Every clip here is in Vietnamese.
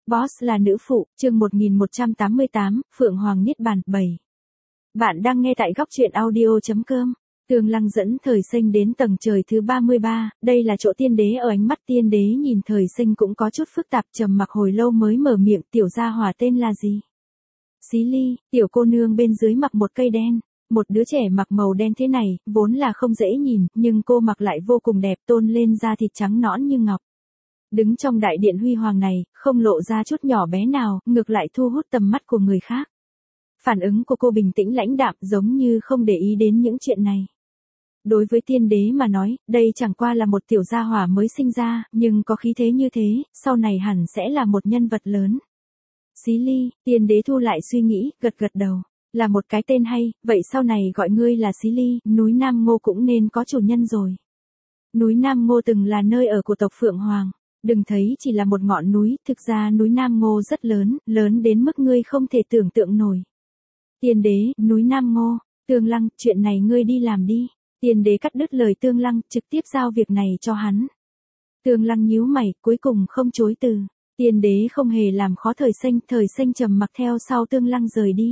Boss là nữ phụ, chương 1188, Phượng Hoàng Niết Bàn, 7. Bạn đang nghe tại góc truyện audio.com. Tương Lăng dẫn Thời Sinh đến tầng trời thứ 33, đây là chỗ tiên đế ở. Ánh mắt tiên đế nhìn Thời Sinh cũng có chút phức tạp, trầm mặc hồi lâu mới mở miệng. Tiểu gia hỏa tên là gì? Xí Ly. Tiểu cô nương bên dưới mặc một cây đen. Một đứa trẻ mặc màu đen thế này, vốn là không dễ nhìn, nhưng cô mặc lại vô cùng đẹp, tôn lên da thịt trắng nõn như ngọc. Đứng trong đại điện huy hoàng này, không lộ ra chút nhỏ bé nào, ngược lại thu hút tầm mắt của người khác. Phản ứng của cô bình tĩnh lãnh đạm, giống như không để ý đến những chuyện này. Đối với tiên đế mà nói, đây chẳng qua là một tiểu gia hỏa mới sinh ra, nhưng có khí thế như thế, sau này hẳn sẽ là một nhân vật lớn. Xí Ly, tiên đế thu lại suy nghĩ, gật gật đầu. Là một cái tên hay, vậy sau này gọi ngươi là Xí Ly, núi Nam Ngô cũng nên có chủ nhân rồi. Núi Nam Ngô từng là nơi ở của tộc Phượng Hoàng. Đừng thấy chỉ là một ngọn núi, thực ra núi Nam Ngô rất lớn, lớn đến mức ngươi không thể tưởng tượng nổi. Tiên đế, núi Nam Ngô, Tương Lăng, chuyện này ngươi đi làm đi. Tiên đế cắt đứt lời Tương Lăng, trực tiếp giao việc này cho hắn. Tương Lăng nhíu mày, cuối cùng không chối từ. Tiên đế không hề làm khó Thời Sinh trầm mặc theo sau Tương Lăng rời đi.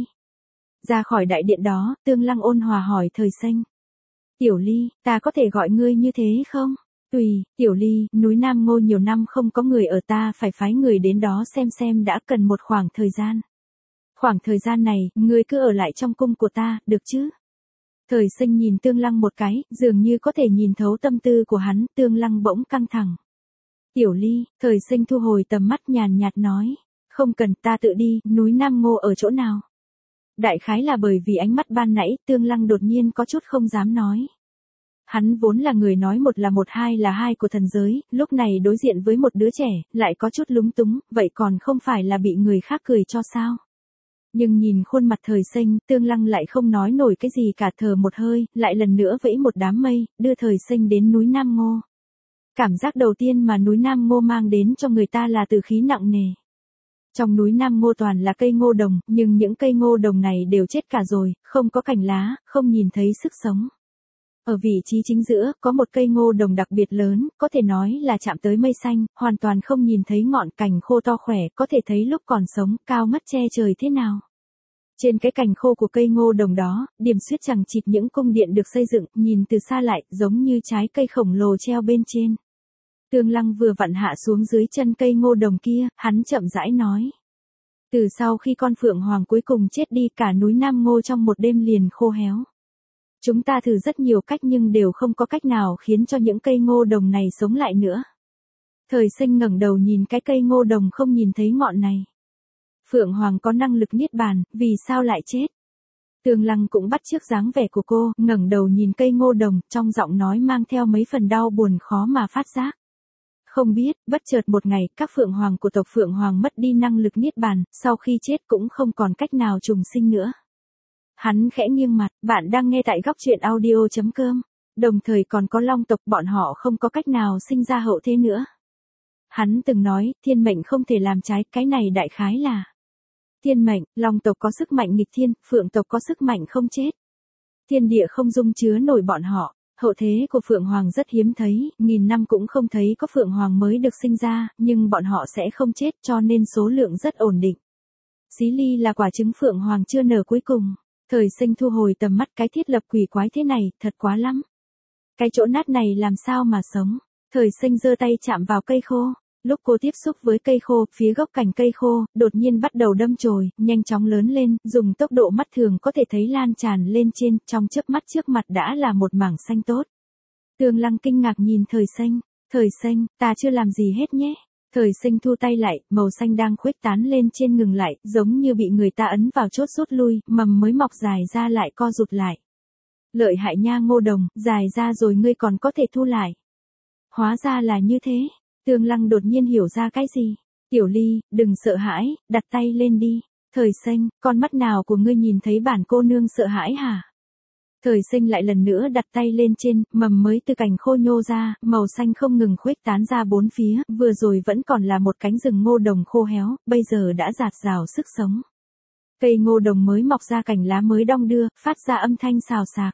Ra khỏi đại điện đó, Tương Lăng ôn hòa hỏi Thời Sinh. Tiểu Ly, ta có thể gọi ngươi như thế không? Tùy, Tiểu Ly, núi Nam Ngô nhiều năm không có người ở, ta phải phái người đến đó xem đã cần một khoảng thời gian. Khoảng thời gian này, ngươi cứ ở lại trong cung của ta, được chứ? Thời Sinh nhìn Tương Lăng một cái, dường như có thể nhìn thấu tâm tư của hắn, Tương Lăng bỗng căng thẳng. Tiểu Ly, Thời Sinh thu hồi tầm mắt nhàn nhạt nói. Không cần, ta tự đi, núi Nam Ngô ở chỗ nào? Đại khái là bởi vì ánh mắt ban nãy, Tương Lăng đột nhiên có chút không dám nói. Hắn vốn là người nói một là một, hai là hai của thần giới, lúc này đối diện với một đứa trẻ, lại có chút lúng túng, vậy còn không phải là bị người khác cười cho sao? Nhưng nhìn khuôn mặt Thời Sinh, Tương Lăng lại không nói nổi cái gì cả, thở một hơi, lại lần nữa vẫy một đám mây, đưa Thời Sinh đến núi Nam Ngô. Cảm giác đầu tiên mà núi Nam Ngô mang đến cho người ta là tử khí nặng nề. Trong núi Nam Ngô toàn là cây ngô đồng, nhưng những cây ngô đồng này đều chết cả rồi, không có cành lá, không nhìn thấy sức sống. Ở vị trí chính giữa, có một cây ngô đồng đặc biệt lớn, có thể nói là chạm tới mây xanh, hoàn toàn không nhìn thấy ngọn cành khô to khỏe, có thể thấy lúc còn sống, cao ngất che trời thế nào. Trên cái cành khô của cây ngô đồng đó, điểm xuyết chằng chịt những cung điện được xây dựng, nhìn từ xa lại, giống như trái cây khổng lồ treo bên trên. Tương Lăng vừa vặn hạ xuống dưới chân cây ngô đồng kia, hắn chậm rãi nói. Từ sau khi con Phượng Hoàng cuối cùng chết đi, cả núi Nam Ngô trong một đêm liền khô héo. Chúng ta thử rất nhiều cách nhưng đều không có cách nào khiến cho những cây ngô đồng này sống lại nữa. Thời Sinh ngẩng đầu nhìn cái cây ngô đồng không nhìn thấy ngọn này. Phượng Hoàng có năng lực niết bàn, vì sao lại chết? Tương Lăng cũng bắt chước dáng vẻ của cô, ngẩng đầu nhìn cây ngô đồng, trong giọng nói mang theo mấy phần đau buồn khó mà phát giác. Không biết, bất chợt một ngày, các Phượng Hoàng của tộc Phượng Hoàng mất đi năng lực niết bàn, sau khi chết cũng không còn cách nào trùng sinh nữa. Hắn khẽ nghiêng mặt, bạn đang nghe tại góc truyện audio.com. Đồng thời còn có Long tộc, bọn họ không có cách nào sinh ra hậu thế nữa. Hắn từng nói, thiên mệnh không thể làm trái, cái này đại khái là thiên mệnh. Long tộc có sức mạnh nghịch thiên, Phượng tộc có sức mạnh không chết. Thiên địa không dung chứa nổi bọn họ. Hậu thế của Phượng Hoàng rất hiếm thấy, nghìn năm cũng không thấy có Phượng Hoàng mới được sinh ra, nhưng bọn họ sẽ không chết, cho nên số lượng rất ổn định. Xí Ly là quả trứng Phượng Hoàng chưa nở cuối cùng. Thời Sinh thu hồi tầm mắt, cái thiết lập quỷ quái thế này, thật quá lắm. Cái chỗ nát này làm sao mà sống? Thời Sinh giơ tay chạm vào cây khô. Lúc cô tiếp xúc với cây khô, phía gốc cành cây khô, đột nhiên bắt đầu đâm chồi, nhanh chóng lớn lên, dùng tốc độ mắt thường có thể thấy lan tràn lên trên, trong chớp mắt trước mặt đã là một mảng xanh tốt. Tương Lăng kinh ngạc nhìn Thời Sinh, ta chưa làm gì hết nhé. Thời Sinh thu tay lại, màu xanh đang khuếch tán lên trên ngừng lại, giống như bị người ta ấn vào chốt rút lui, mầm mới mọc dài ra lại co rụt lại. Lợi hại nha Ngô Đồng, dài ra rồi ngươi còn có thể thu lại. Hóa ra là như thế. Tương Lăng đột nhiên hiểu ra cái gì. Tiểu Ly, đừng sợ hãi, đặt tay lên đi. Thời Sinh, con mắt nào của ngươi nhìn thấy bản cô nương sợ hãi hả? Thời Sinh lại lần nữa đặt tay lên trên, mầm mới từ cành khô nhô ra, màu xanh không ngừng khuếch tán ra bốn phía, vừa rồi vẫn còn là một cánh rừng ngô đồng khô héo, bây giờ đã rạt rào sức sống. Cây ngô đồng mới mọc ra, cành lá mới đong đưa, phát ra âm thanh xào xạc.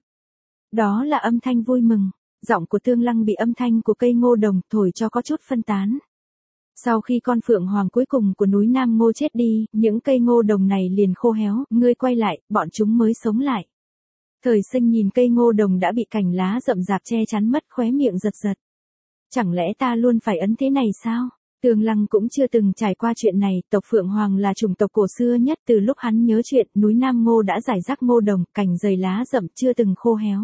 Đó là âm thanh vui mừng. Giọng của Tương Lăng bị âm thanh của cây ngô đồng thổi cho có chút phân tán. Sau khi con phượng hoàng cuối cùng của núi Nam Ngô chết đi, những cây ngô đồng này liền khô héo, ngươi quay lại, bọn chúng mới sống lại. Thời Sinh nhìn cây ngô đồng đã bị cành lá rậm rạp che chắn mất, khóe miệng giật giật. Chẳng lẽ ta luôn phải ấn thế này sao? Tường Lăng cũng chưa từng trải qua chuyện này, tộc Phượng Hoàng là chủng tộc cổ xưa nhất, từ lúc hắn nhớ chuyện, núi Nam Ngô đã rải rác ngô đồng, cành dày lá rậm chưa từng khô héo.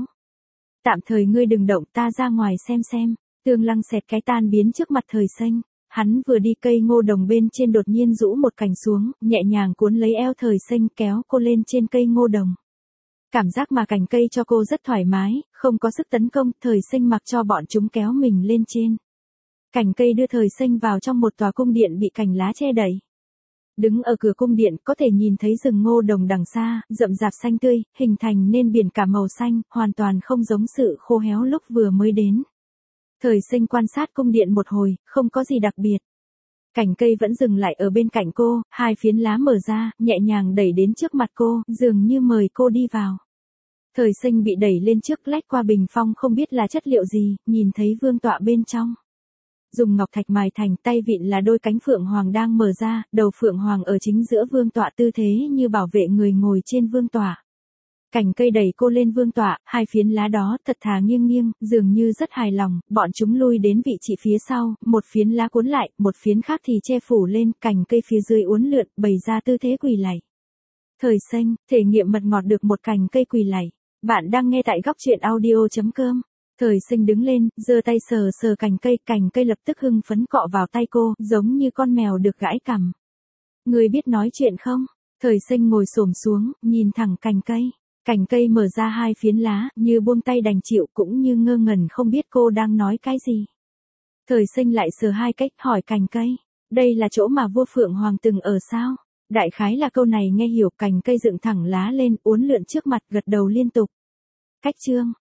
Tạm thời ngươi đừng động, ta ra ngoài xem. Tường Lăng xẹt cái tan biến trước mặt Thời Sinh. Hắn vừa đi, cây ngô đồng bên trên đột nhiên rũ một cành xuống, nhẹ nhàng cuốn lấy eo Thời Sinh kéo cô lên trên cây ngô đồng. Cảm giác mà cành cây cho cô rất thoải mái, không có sức tấn công, Thời Sinh mặc cho bọn chúng kéo mình lên trên. Cành cây đưa Thời Sinh vào trong một tòa cung điện bị cành lá che đậy. Đứng ở cửa cung điện có thể nhìn thấy rừng ngô đồng đằng xa, rậm rạp xanh tươi, hình thành nên biển cả màu xanh, hoàn toàn không giống sự khô héo lúc vừa mới đến. Thời Sinh quan sát cung điện một hồi, không có gì đặc biệt. Cành cây vẫn dừng lại ở bên cạnh cô, hai phiến lá mở ra, nhẹ nhàng đẩy đến trước mặt cô, dường như mời cô đi vào. Thời Sinh bị đẩy lên trước, lách qua bình phong không biết là chất liệu gì, nhìn thấy vương tọa bên trong. Dùng ngọc thạch mài thành, tay vịn là đôi cánh phượng hoàng đang mở ra, đầu phượng hoàng ở chính giữa vương tọa, tư thế như bảo vệ người ngồi trên vương tọa. Cành cây đẩy cô lên vương tọa, hai phiến lá đó thật thà nghiêng nghiêng, dường như rất hài lòng, bọn chúng lui đến vị trí phía sau, một phiến lá cuốn lại, một phiến khác thì che phủ lên, cành cây phía dưới uốn lượn, bày ra tư thế quỳ lạy. Thời Sinh, thể nghiệm mật ngọt được một cành cây quỳ lạy. Bạn đang nghe tại goctruyện.audio.com. Thời Sinh đứng lên, giơ tay sờ sờ cành cây lập tức hưng phấn cọ vào tay cô, giống như con mèo được gãi cằm. Người biết nói chuyện không? Thời Sinh ngồi xổm xuống, nhìn thẳng cành cây. Cành cây mở ra hai phiến lá, như buông tay đành chịu, cũng như ngơ ngẩn không biết cô đang nói cái gì. Thời Sinh lại sờ hai cách, hỏi cành cây, đây là chỗ mà vua Phượng Hoàng từng ở sao? Đại khái là câu này nghe hiểu, cành cây dựng thẳng lá lên, uốn lượn trước mặt, gật đầu liên tục. Cách chương